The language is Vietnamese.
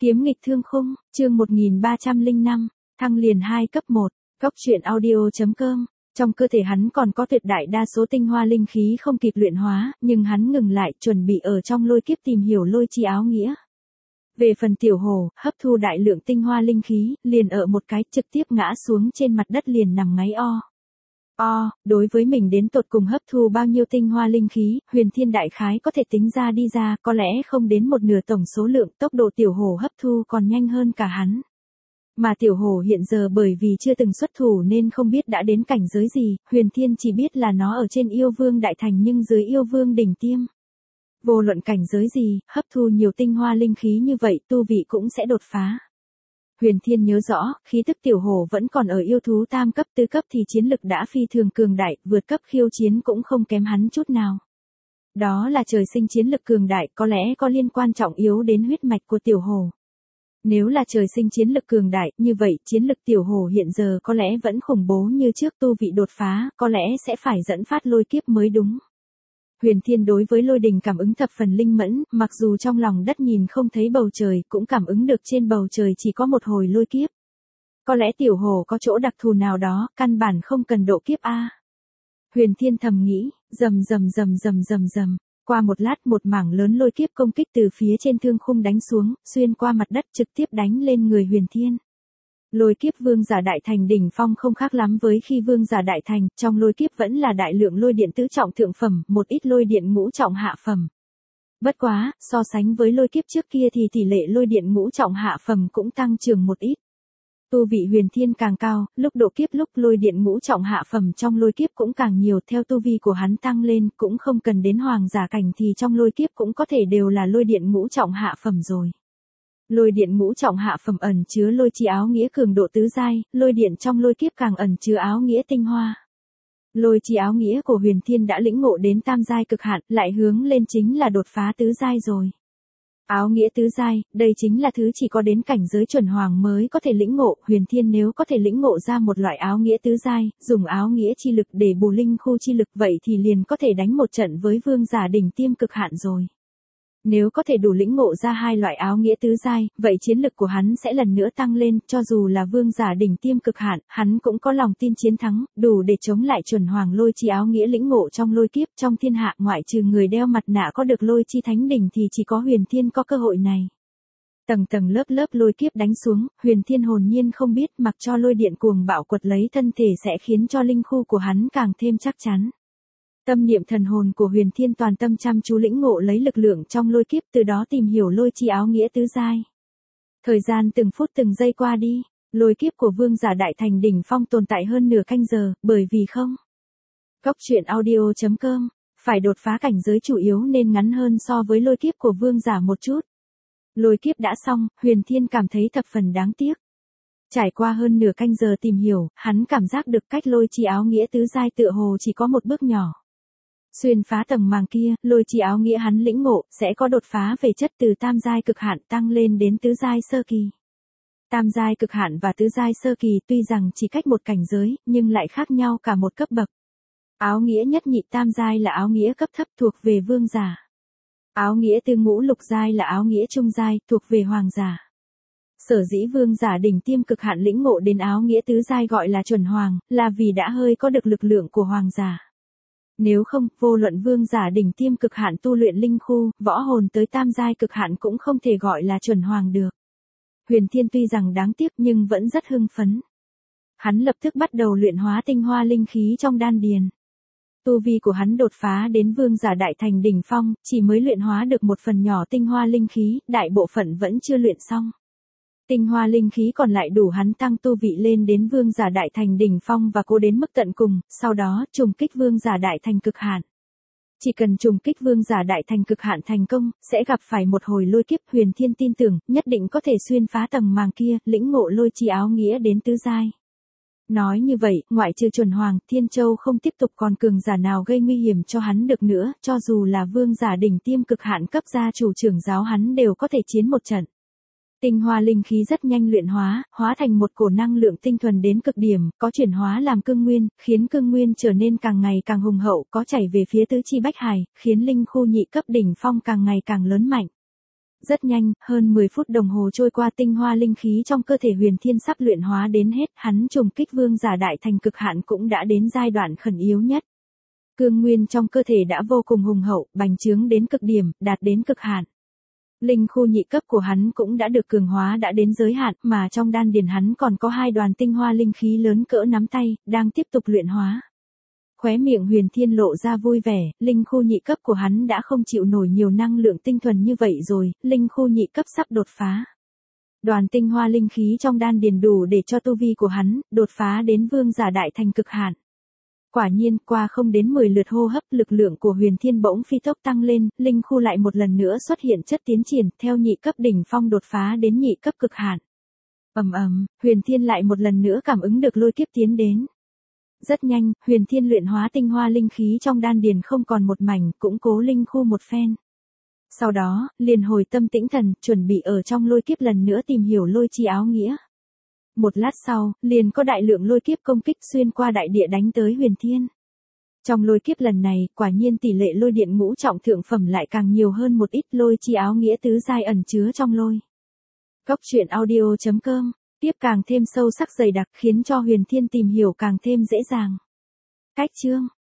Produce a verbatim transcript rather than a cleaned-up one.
Kiếm nghịch thương khung, chương một nghìn ba trăm lẻ năm, thăng liền hai cấp một, góc truyện audio.com. Trong cơ thể hắn còn có tuyệt đại đa số tinh hoa linh khí không kịp luyện hóa, nhưng hắn ngừng lại chuẩn bị ở trong lôi kiếp tìm hiểu lôi chi áo nghĩa. Về phần tiểu hồ, hấp thu đại lượng tinh hoa linh khí, liền ở một cái trực tiếp ngã xuống trên mặt đất liền nằm ngáy o. O, đối với mình đến tột cùng hấp thu bao nhiêu tinh hoa linh khí, Huyền Thiên đại khái có thể tính ra đi ra, có lẽ không đến một nửa tổng số lượng, tốc độ tiểu hồ hấp thu còn nhanh hơn cả hắn. Mà tiểu hồ hiện giờ bởi vì chưa từng xuất thủ nên không biết đã đến cảnh giới gì, Huyền Thiên chỉ biết là nó ở trên yêu vương đại thành nhưng dưới yêu vương đỉnh tiêm. Vô luận cảnh giới gì, hấp thu nhiều tinh hoa linh khí như vậy tu vị cũng sẽ đột phá. Huyền Thiên nhớ rõ, khí tức tiểu hổ vẫn còn ở yêu thú tam cấp tứ cấp thì chiến lực đã phi thường cường đại, vượt cấp khiêu chiến cũng không kém hắn chút nào. Đó là trời sinh chiến lực cường đại, có lẽ có liên quan trọng yếu đến huyết mạch của tiểu hổ. Nếu là trời sinh chiến lực cường đại, như vậy chiến lực tiểu hổ hiện giờ có lẽ vẫn khủng bố như trước, tu vị đột phá, có lẽ sẽ phải dẫn phát lôi kiếp mới đúng. Huyền Thiên đối với lôi đình cảm ứng thập phần linh mẫn, mặc dù trong lòng đất nhìn không thấy bầu trời, cũng cảm ứng được trên bầu trời chỉ có một hồi lôi kiếp. Có lẽ tiểu hồ có chỗ đặc thù nào đó, căn bản không cần độ kiếp a. Huyền Thiên thầm nghĩ, rầm rầm rầm rầm rầm rầm, qua một lát một mảng lớn lôi kiếp công kích từ phía trên thương khung đánh xuống, xuyên qua mặt đất trực tiếp đánh lên người Huyền Thiên. Lôi kiếp vương giả đại thành đỉnh phong không khác lắm với khi vương giả đại thành, trong lôi kiếp vẫn là đại lượng lôi điện tứ trọng thượng phẩm, một ít lôi điện ngũ trọng hạ phẩm. Bất quá, so sánh với lôi kiếp trước kia thì tỷ lệ lôi điện ngũ trọng hạ phẩm cũng tăng trưởng một ít. Tu vị Huyền Thiên càng cao, lúc độ kiếp lúc lôi điện ngũ trọng hạ phẩm trong lôi kiếp cũng càng nhiều, theo tu vi của hắn tăng lên, cũng không cần đến hoàng giả cảnh thì trong lôi kiếp cũng có thể đều là lôi điện ngũ trọng hạ phẩm rồi. Lôi điện ngũ trọng hạ phẩm ẩn chứa lôi chi áo nghĩa cường độ tứ giai, lôi điện trong lôi kiếp càng ẩn chứa áo nghĩa tinh hoa. Lôi chi áo nghĩa của Huyền Thiên đã lĩnh ngộ đến tam giai cực hạn, lại hướng lên chính là đột phá tứ giai rồi. Áo nghĩa tứ giai, đây chính là thứ chỉ có đến cảnh giới chuẩn hoàng mới có thể lĩnh ngộ, Huyền Thiên nếu có thể lĩnh ngộ ra một loại áo nghĩa tứ giai, dùng áo nghĩa chi lực để bù linh khu chi lực vậy thì liền có thể đánh một trận với vương giả đỉnh tiêm cực hạn rồi. Nếu có thể đủ lĩnh ngộ ra hai loại áo nghĩa tứ giai, vậy chiến lực của hắn sẽ lần nữa tăng lên, cho dù là vương giả đỉnh tiêm cực hạn, hắn cũng có lòng tin chiến thắng, đủ để chống lại chuẩn hoàng lôi chi áo nghĩa lĩnh ngộ trong lôi kiếp. Trong thiên hạ ngoại trừ người đeo mặt nạ có được lôi chi thánh đỉnh thì chỉ có Huyền Thiên có cơ hội này. Tầng tầng lớp lớp lôi kiếp đánh xuống, Huyền Thiên hồn nhiên không biết, mặc cho lôi điện cuồng bạo quật lấy thân thể sẽ khiến cho linh khu của hắn càng thêm chắc chắn. Tâm niệm thần hồn của Huyền Thiên toàn tâm chăm chú lĩnh ngộ lấy lực lượng trong lôi kiếp, từ đó tìm hiểu lôi chi áo nghĩa tứ giai. Thời gian từng phút từng giây qua đi, lôi kiếp của vương giả đại thành đỉnh phong tồn tại hơn nửa canh giờ, bởi vì không. Góc truyện audio.com, phải đột phá cảnh giới chủ yếu nên ngắn hơn so với lôi kiếp của vương giả một chút. Lôi kiếp đã xong, Huyền Thiên cảm thấy thập phần đáng tiếc. Trải qua hơn nửa canh giờ tìm hiểu, hắn cảm giác được cách lôi chi áo nghĩa tứ giai tựa hồ chỉ có một bước nhỏ. Xuyên phá tầng màng kia, lôi chi áo nghĩa hắn lĩnh ngộ, sẽ có đột phá về chất từ tam giai cực hạn tăng lên đến tứ giai sơ kỳ. Tam giai cực hạn và tứ giai sơ kỳ tuy rằng chỉ cách một cảnh giới, nhưng lại khác nhau cả một cấp bậc. Áo nghĩa nhất nhị tam giai là áo nghĩa cấp thấp thuộc về vương giả. Áo nghĩa tư ngũ lục giai là áo nghĩa trung giai thuộc về hoàng giả. Sở dĩ vương giả đỉnh tiêm cực hạn lĩnh ngộ đến áo nghĩa tứ giai gọi là chuẩn hoàng, là vì đã hơi có được lực lượng của hoàng giả. Nếu không, vô luận vương giả đỉnh tiêm cực hạn tu luyện linh khu, võ hồn tới tam giai cực hạn cũng không thể gọi là chuẩn hoàng được. Huyền Thiên tuy rằng đáng tiếc nhưng vẫn rất hưng phấn. Hắn lập tức bắt đầu luyện hóa tinh hoa linh khí trong đan điền. Tu vi của hắn đột phá đến vương giả đại thành đỉnh phong, chỉ mới luyện hóa được một phần nhỏ tinh hoa linh khí, đại bộ phận vẫn chưa luyện xong. Tinh hoa linh khí còn lại đủ hắn tăng tu vị lên đến vương giả đại thành đỉnh phong và cố đến mức tận cùng, sau đó trùng kích vương giả đại thành cực hạn. Chỉ cần trùng kích vương giả đại thành cực hạn thành công, sẽ gặp phải một hồi lôi kiếp. Huyền Thiên tin tưởng, nhất định có thể xuyên phá tầng màng kia, lĩnh ngộ lôi chi áo nghĩa đến tứ giai. Nói như vậy, ngoại trừ chuẩn hoàng, Thiên Châu không tiếp tục còn cường giả nào gây nguy hiểm cho hắn được nữa, cho dù là vương giả đỉnh tiêm cực hạn cấp gia chủ trưởng giáo hắn đều có thể chiến một trận. Tinh hoa linh khí rất nhanh luyện hóa, hóa thành một cổ năng lượng tinh thuần đến cực điểm, có chuyển hóa làm cương nguyên, khiến cương nguyên trở nên càng ngày càng hùng hậu, có chảy về phía tứ chi bách hải, khiến linh khu nhị cấp đỉnh phong càng ngày càng lớn mạnh. Rất nhanh, hơn mười phút đồng hồ trôi qua tinh hoa linh khí trong cơ thể Huyền Thiên sắp luyện hóa đến hết, hắn trùng kích vương giả đại thành cực hạn cũng đã đến giai đoạn khẩn yếu nhất. Cương nguyên trong cơ thể đã vô cùng hùng hậu, bành trướng đến cực điểm, đạt đến cực hạn. Linh khu nhị cấp của hắn cũng đã được cường hóa đã đến giới hạn, mà trong đan điền hắn còn có hai đoàn tinh hoa linh khí lớn cỡ nắm tay, đang tiếp tục luyện hóa. Khóe miệng Huyền Thiên lộ ra vui vẻ, linh khu nhị cấp của hắn đã không chịu nổi nhiều năng lượng tinh thuần như vậy rồi, linh khu nhị cấp sắp đột phá. Đoàn tinh hoa linh khí trong đan điền đủ để cho tu vi của hắn đột phá đến vương giả đại thành cực hạn. Quả nhiên, qua không đến mười lượt hô hấp, lực lượng của Huyền Thiên bỗng phi tốc tăng lên, linh khu lại một lần nữa xuất hiện chất tiến triển, theo nhị cấp đỉnh phong đột phá đến nhị cấp cực hạn. Ầm ầm, Huyền Thiên lại một lần nữa cảm ứng được lôi kiếp tiến đến. Rất nhanh, Huyền Thiên luyện hóa tinh hoa linh khí trong đan điền không còn một mảnh, củng cố linh khu một phen. Sau đó, liền hồi tâm tĩnh thần, chuẩn bị ở trong lôi kiếp lần nữa tìm hiểu lôi chi áo nghĩa. Một lát sau, liền có đại lượng lôi kiếp công kích xuyên qua đại địa đánh tới Huyền Thiên. Trong lôi kiếp lần này, quả nhiên tỷ lệ lôi điện ngũ trọng thượng phẩm lại càng nhiều hơn một ít, lôi chi áo nghĩa tứ giai ẩn chứa trong lôi. Cốc truyện audio chấm com tiếp càng thêm sâu sắc dày đặc khiến cho Huyền Thiên tìm hiểu càng thêm dễ dàng. Cách chương